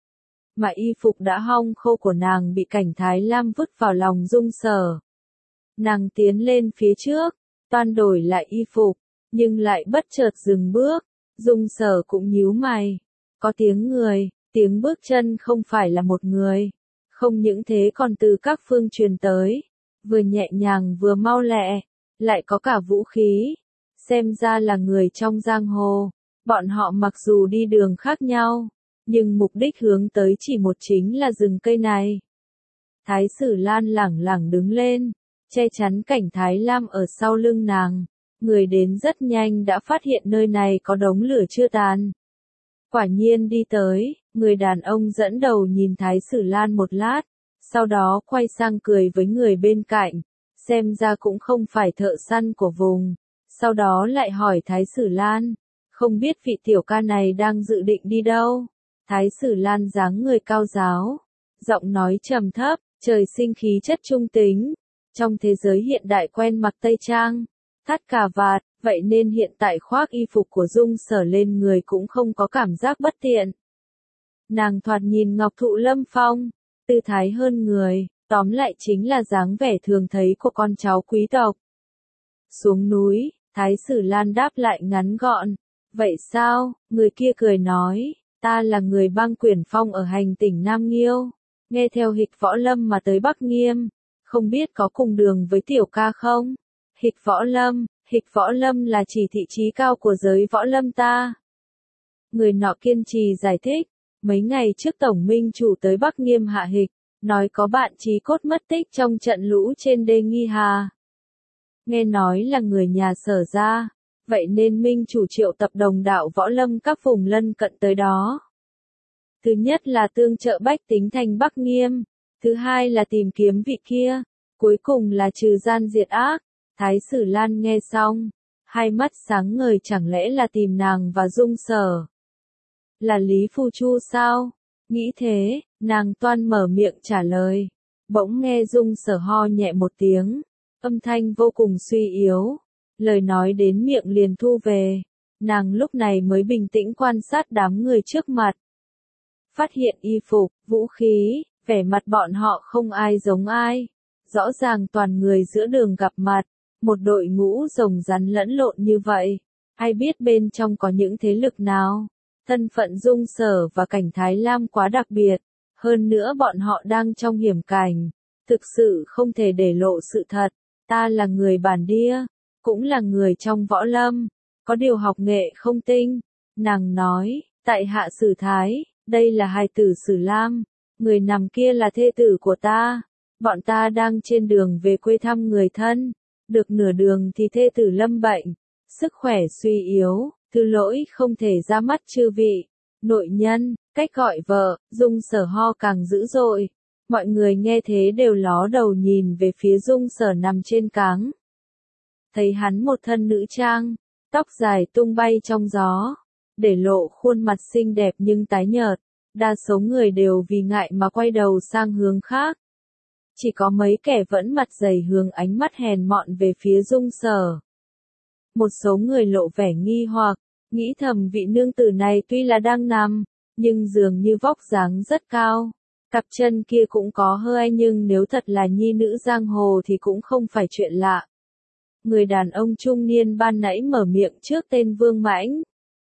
Mà y phục đã hong khô của nàng bị Cảnh Thái Lam vứt vào lòng Dung Sở. Nàng tiến lên phía trước, toan đổi lại y phục, nhưng lại bất chợt dừng bước. Dung Sở cũng nhíu mày. Có tiếng người, tiếng bước chân không phải là một người. Không những thế còn từ các phương truyền tới. Vừa nhẹ nhàng vừa mau lẹ, lại có cả vũ khí. Xem ra là người trong giang hồ. Bọn họ mặc dù đi đường khác nhau, nhưng mục đích hướng tới chỉ một chính là rừng cây này. Thái Sử Lan lẳng lẳng đứng lên, che chắn Cảnh Thái Lam ở sau lưng nàng. Người đến rất nhanh đã phát hiện nơi này có đống lửa chưa tàn. Quả nhiên đi tới, người đàn ông dẫn đầu nhìn Thái Sử Lan một lát, sau đó quay sang cười với người bên cạnh, xem ra cũng không phải thợ săn của vùng. Sau đó lại hỏi Thái Sử Lan, không biết vị tiểu ca này đang dự định đi đâu. Thái Sử Lan dáng người cao giáo, giọng nói trầm thấp, trời sinh khí chất trung tính. Trong thế giới hiện đại quen mặc tây trang, thắt cà vạt, vậy nên hiện tại khoác y phục của Dung Sở lên người cũng không có cảm giác bất tiện. Nàng thoạt nhìn ngọc thụ lâm phong, tư thái hơn người, tóm lại chính là dáng vẻ thường thấy của con cháu quý tộc. Xuống núi, Thái Sử Lan đáp lại ngắn gọn. Vậy sao? Người kia cười nói, ta là người bang Quyển Phong ở hành tỉnh Nam Nghiêu, nghe theo Hịch Võ Lâm mà tới Bắc Nghiêm, không biết có cùng đường với tiểu ca không? Hịch Võ Lâm, Hịch Võ Lâm là chỉ thị trí cao của giới võ lâm ta. Người nọ kiên trì giải thích, mấy ngày trước Tổng Minh Chủ tới Bắc Nghiêm hạ hịch, nói có bạn chí cốt mất tích trong trận lũ trên đê Nghi Hà. Nghe nói là người nhà Sở ra, vậy nên Minh Chủ triệu tập đồng đạo võ lâm các vùng lân cận tới đó. Thứ nhất là tương trợ bách tính thành Bắc Nghiêm, thứ hai là tìm kiếm vị kia, cuối cùng là trừ gian diệt ác. Thái Sử Lan nghe xong, hai mắt sáng ngời, chẳng lẽ là tìm nàng và Dung Sở. Là Lý Phu Chu sao? Nghĩ thế, nàng toan mở miệng trả lời. Bỗng nghe Dung Sở ho nhẹ một tiếng, âm thanh vô cùng suy yếu. Lời nói đến miệng liền thu về. Nàng lúc này mới bình tĩnh quan sát đám người trước mặt. Phát hiện y phục, vũ khí, vẻ mặt bọn họ không ai giống ai. Rõ ràng toàn người giữa đường gặp mặt. Một đội ngũ rồng rắn lẫn lộn như vậy, ai biết bên trong có những thế lực nào. Thân phận Dung Sở và Cảnh Thái Lam quá đặc biệt, hơn nữa bọn họ đang trong hiểm cảnh, thực sự không thể để lộ sự thật. Ta là người bản địa, cũng là người trong võ lâm, có điều học nghệ không tinh. Nàng nói, tại hạ Sử Thái, đây là hài tử Sử Lam, người nằm kia là thê tử của ta. Bọn ta đang trên đường về quê thăm người thân. Được nửa đường thì thê tử lâm bệnh, sức khỏe suy yếu, thứ lỗi không thể ra mắt chư vị. Nội nhân, cách gọi vợ, Dung Sở ho càng dữ dội, Mọi người nghe thế đều ló đầu nhìn về phía Dung Sở nằm trên cáng. Thấy hắn một thân nữ trang, tóc dài tung bay trong gió, để lộ khuôn mặt xinh đẹp nhưng tái nhợt. Đa số người đều vì ngại mà quay đầu sang hướng khác. Chỉ có mấy kẻ vẫn mặt dày hướng ánh mắt hèn mọn về phía Dung Sở. Một số người lộ vẻ nghi hoặc, nghĩ thầm vị nương tử này tuy là đang nằm, nhưng dường như vóc dáng rất cao. Cặp chân kia cũng có hơi nhưng nếu thật là nhi nữ giang hồ thì cũng không phải chuyện lạ. Người đàn ông trung niên ban nãy mở miệng trước tên Vương Mãnh.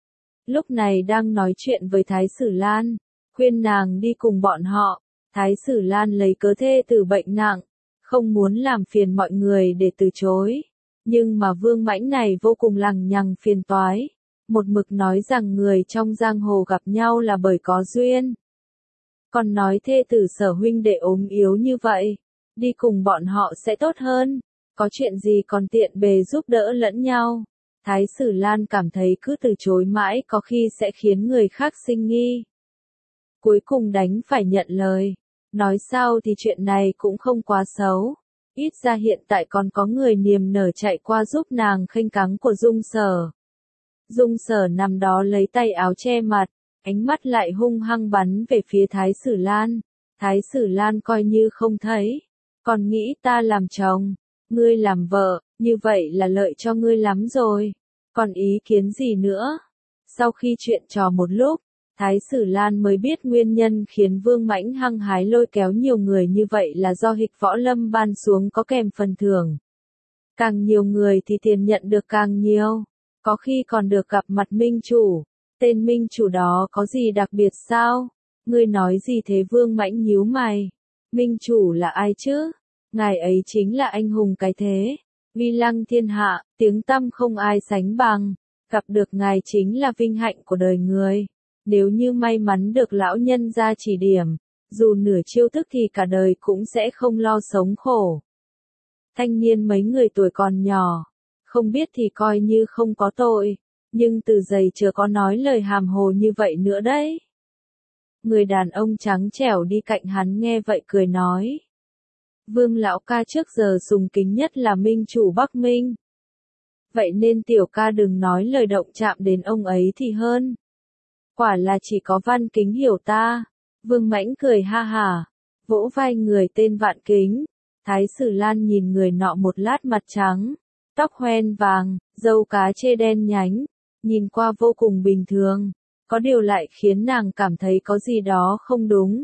Lúc này đang nói chuyện với Thái Sử Lan, khuyên nàng đi cùng bọn họ. Thái Sử Lan lấy cớ thê tử bệnh nặng, không muốn làm phiền mọi người để từ chối. Nhưng mà Vương Mãnh này vô cùng lằng nhằng phiền toái. Một mực nói rằng người trong giang hồ gặp nhau là bởi có duyên. Còn nói thê tử Sở huynh đệ ốm yếu như vậy, đi cùng bọn họ sẽ tốt hơn. Có chuyện gì còn tiện bề giúp đỡ lẫn nhau. Thái Sử Lan cảm thấy cứ từ chối mãi có khi sẽ khiến người khác sinh nghi. Cuối cùng đành phải nhận lời. Nói sao thì chuyện này cũng không quá xấu. Ít ra hiện tại còn có người niềm nở chạy qua giúp nàng khênh cáng của Dung Sở. Dung Sở nằm đó lấy tay áo che mặt, ánh mắt lại hung hăng bắn về phía Thái Sử Lan. Thái Sử Lan coi như không thấy. Còn nghĩ ta làm chồng, ngươi làm vợ, như vậy là lợi cho ngươi lắm rồi. Còn ý kiến gì nữa? Sau khi chuyện trò một lúc, Thái Sử Lan mới biết nguyên nhân khiến Vương Mãnh hăng hái lôi kéo nhiều người như vậy là do Hịch Võ Lâm ban xuống có kèm phần thưởng. Càng nhiều người thì tiền nhận được càng nhiều, có khi còn được gặp mặt minh chủ. Tên minh chủ đó có gì đặc biệt sao? Ngươi nói gì thế? Vương Mãnh nhíu mày. Minh chủ là ai chứ? Ngài ấy chính là anh hùng cái thế, uy lăng thiên hạ, tiếng tăm không ai sánh bằng. Gặp được ngài chính là vinh hạnh của đời người. Nếu như may mắn được lão nhân ra chỉ điểm, dù nửa chiêu thức thì cả đời cũng sẽ không lo sống khổ. Thanh niên mấy người tuổi còn nhỏ, không biết thì coi như không có tội, nhưng từ giày chưa có nói lời hàm hồ như vậy nữa đấy. Người đàn ông trắng trẻo đi cạnh hắn nghe vậy cười nói. Vương lão ca trước giờ sùng kính nhất là minh chủ Bắc Minh. Vậy nên tiểu ca đừng nói lời động chạm đến ông ấy thì hơn. Quả là chỉ có Văn Kính hiểu ta. Vương Mãnh cười ha hả, vỗ vai người tên Vạn Kính. Thái Sử Lan nhìn người nọ một lát mặt trắng, tóc hoen vàng, râu cá chê đen nhánh, nhìn qua vô cùng bình thường, có điều lại khiến nàng cảm thấy có gì đó không đúng.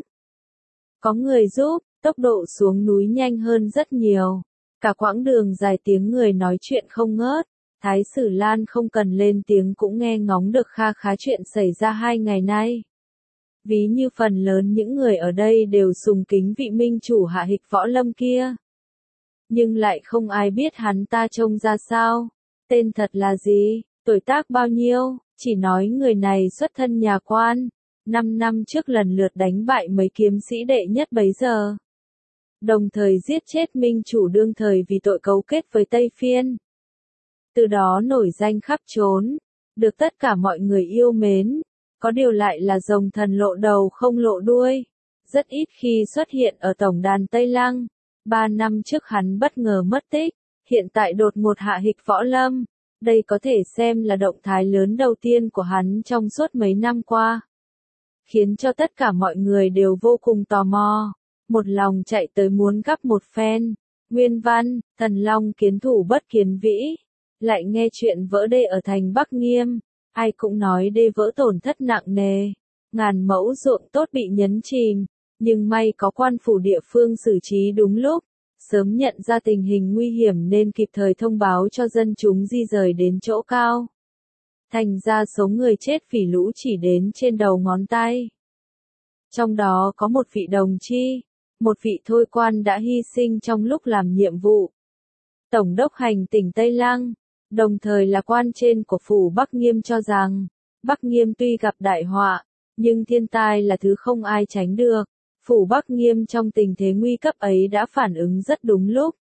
Có người giúp, tốc độ xuống núi nhanh hơn rất nhiều. Cả quãng đường dài tiếng người nói chuyện không ngớt. Thái Sử Lan không cần lên tiếng cũng nghe ngóng được kha khá chuyện xảy ra hai ngày nay. Ví như phần lớn những người ở đây đều sùng kính vị minh chủ Hạ Hịch Võ Lâm kia. Nhưng lại không ai biết hắn ta trông ra sao, tên thật là gì, tuổi tác bao nhiêu, chỉ nói người này xuất thân nhà quan, năm năm trước lần lượt đánh bại mấy kiếm sĩ đệ nhất bấy giờ. Đồng thời giết chết minh chủ đương thời vì tội cấu kết với Tây Phiên. Từ đó nổi danh khắp trốn, được tất cả mọi người yêu mến, có điều lại là rồng thần lộ đầu không lộ đuôi, rất ít khi xuất hiện ở tổng đàn Tây Lăng. Ba năm trước hắn bất ngờ mất tích, hiện tại đột ngột hạ Hịch Võ Lâm, đây có thể xem là động thái lớn đầu tiên của hắn trong suốt mấy năm qua. Khiến cho tất cả mọi người đều vô cùng tò mò, một lòng chạy tới muốn gắp một phen. Nguyên văn, thần long kiến thủ bất kiến vĩ. Lại nghe chuyện vỡ đê ở thành Bắc Nghiêm, ai cũng nói đê vỡ tổn thất nặng nề, ngàn mẫu ruộng tốt bị nhấn chìm, nhưng may có quan phủ địa phương xử trí đúng lúc, sớm nhận ra tình hình nguy hiểm nên kịp thời thông báo cho dân chúng di rời đến chỗ cao. Thành ra số người chết vì lũ chỉ đến trên đầu ngón tay. Trong đó có một vị đồng chi, một vị thôi quan đã hy sinh trong lúc làm nhiệm vụ. Tổng đốc hành tỉnh Tây Lăng, đồng thời là quan trên của phủ Bắc Nghiêm cho rằng, Bắc Nghiêm tuy gặp đại họa, nhưng thiên tai là thứ không ai tránh được. Phủ Bắc Nghiêm trong tình thế nguy cấp ấy đã phản ứng rất đúng lúc.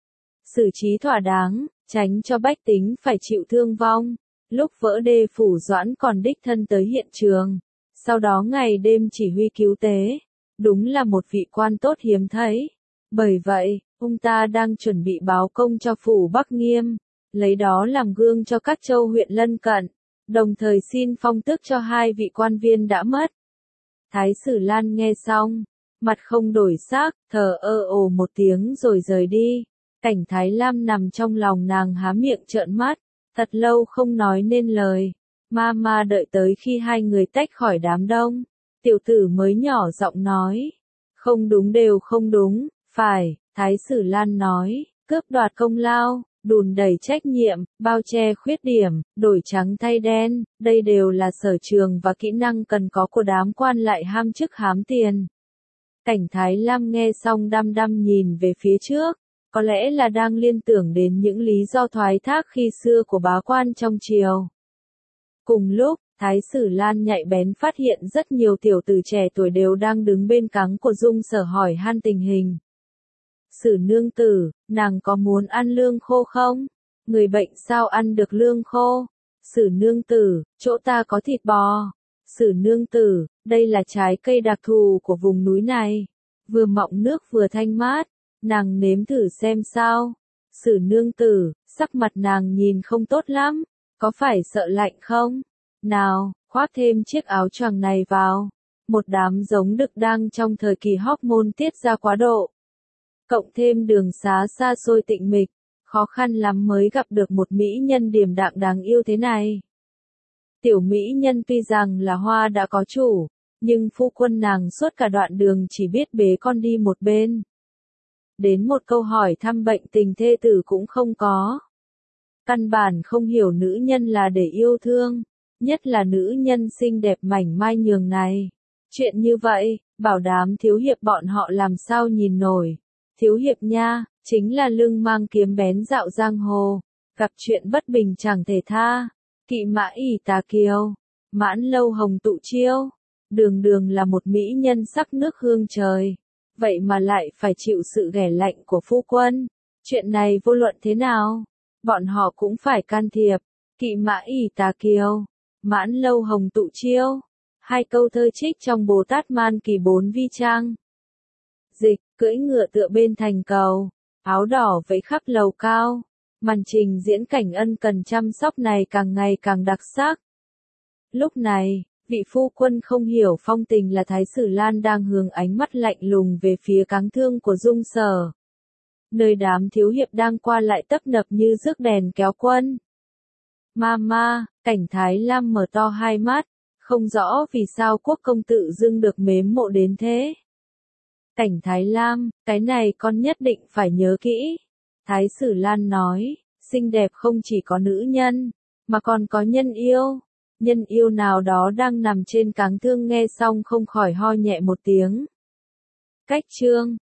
Xử trí thỏa đáng, tránh cho bách tính phải chịu thương vong. Lúc vỡ đê phủ Doãn còn đích thân tới hiện trường. Sau đó ngày đêm chỉ huy cứu tế. đúng là một vị quan tốt hiếm thấy. Bởi vậy, ông ta đang chuẩn bị báo công cho phủ Bắc Nghiêm, lấy đó làm gương cho các châu huyện lân cận, đồng thời xin phong tước cho hai vị quan viên đã mất. Thái sử Lan nghe xong, mặt không đổi sắc, thờ ơ ồ một tiếng rồi rời đi. Cảnh Thái Lam nằm trong lòng nàng há miệng trợn mắt, thật lâu không nói nên lời. Ma ma đợi tới khi hai người tách khỏi đám đông, tiểu tử mới nhỏ giọng nói. Không đúng đều không đúng, phải, Thái sử Lan nói, cướp đoạt công lao, đùn đẩy trách nhiệm, bao che khuyết điểm, đổi trắng thay đen, đây đều là sở trường và kỹ năng cần có của đám quan lại ham chức hám tiền. Cảnh Thái Lam nghe xong đăm đăm nhìn về phía trước, có lẽ là đang liên tưởng đến những lý do thoái thác khi xưa của bá quan trong triều. Cùng lúc, Thái sử Lan nhạy bén phát hiện rất nhiều tiểu tử trẻ tuổi đều đang đứng bên cáng của Dung Sở hỏi han tình hình. Sử nương tử, nàng có muốn ăn lương khô không? Người bệnh sao ăn được lương khô? Sử nương tử, chỗ ta có thịt bò. Sử nương tử, đây là trái cây đặc thù của vùng núi này. Vừa mọng nước vừa thanh mát, nàng nếm thử xem sao. Sử nương tử, sắc mặt nàng nhìn không tốt lắm, có phải sợ lạnh không? Nào, khoác thêm chiếc áo choàng này vào. Một đám giống đực đang trong thời kỳ hormone tiết ra quá độ. Cộng thêm đường xá xa xôi tịnh mịch, khó khăn lắm mới gặp được một mỹ nhân điềm đạm đáng yêu thế này. Tiểu mỹ nhân tuy rằng là hoa đã có chủ, nhưng phu quân nàng suốt cả đoạn đường chỉ biết bế con đi một bên. Đến một câu hỏi thăm bệnh tình thê tử cũng không có. Căn bản không hiểu nữ nhân là để yêu thương, nhất là nữ nhân xinh đẹp mảnh mai nhường này. Chuyện như vậy, bảo đảm thiếu hiệp bọn họ làm sao nhìn nổi. Thiếu hiệp nha, chính là lưng mang kiếm bén dạo giang hồ, gặp chuyện bất bình chẳng thể tha. Kỵ mã ỷ tà kiều, mãn lâu hồng tụ chiêu, đường đường là một mỹ nhân sắc nước hương trời, vậy mà lại phải chịu sự ghẻ lạnh của phu quân. Chuyện này vô luận thế nào, bọn họ cũng phải can thiệp. Kỵ mã ỷ tà kiều, mãn lâu hồng tụ chiêu, hai câu thơ trích trong Bồ Tát Man Kỳ bốn vi trang. Dịch, cưỡi ngựa tựa bên thành cầu, áo đỏ vẫy khắp lầu cao. Màn trình diễn cảnh ân cần chăm sóc này càng ngày càng đặc sắc. Lúc này, vị phu quân không hiểu phong tình là Thái sử Lan đang hướng ánh mắt lạnh lùng về phía cáng thương của Dung Sở. Nơi đám thiếu hiệp đang qua lại tấp nập như rước đèn kéo quân. Ma ma, Cảnh Thái Lam mở to hai mắt, không rõ vì sao quốc công tự dưng được mến mộ đến thế. Cảnh Thái Lam, cái này con nhất định phải nhớ kỹ. Thái sử Lan nói, xinh đẹp không chỉ có nữ nhân, mà còn có nhân yêu. Nhân yêu nào đó đang nằm trên cáng thương nghe xong không khỏi ho nhẹ một tiếng. Cách chương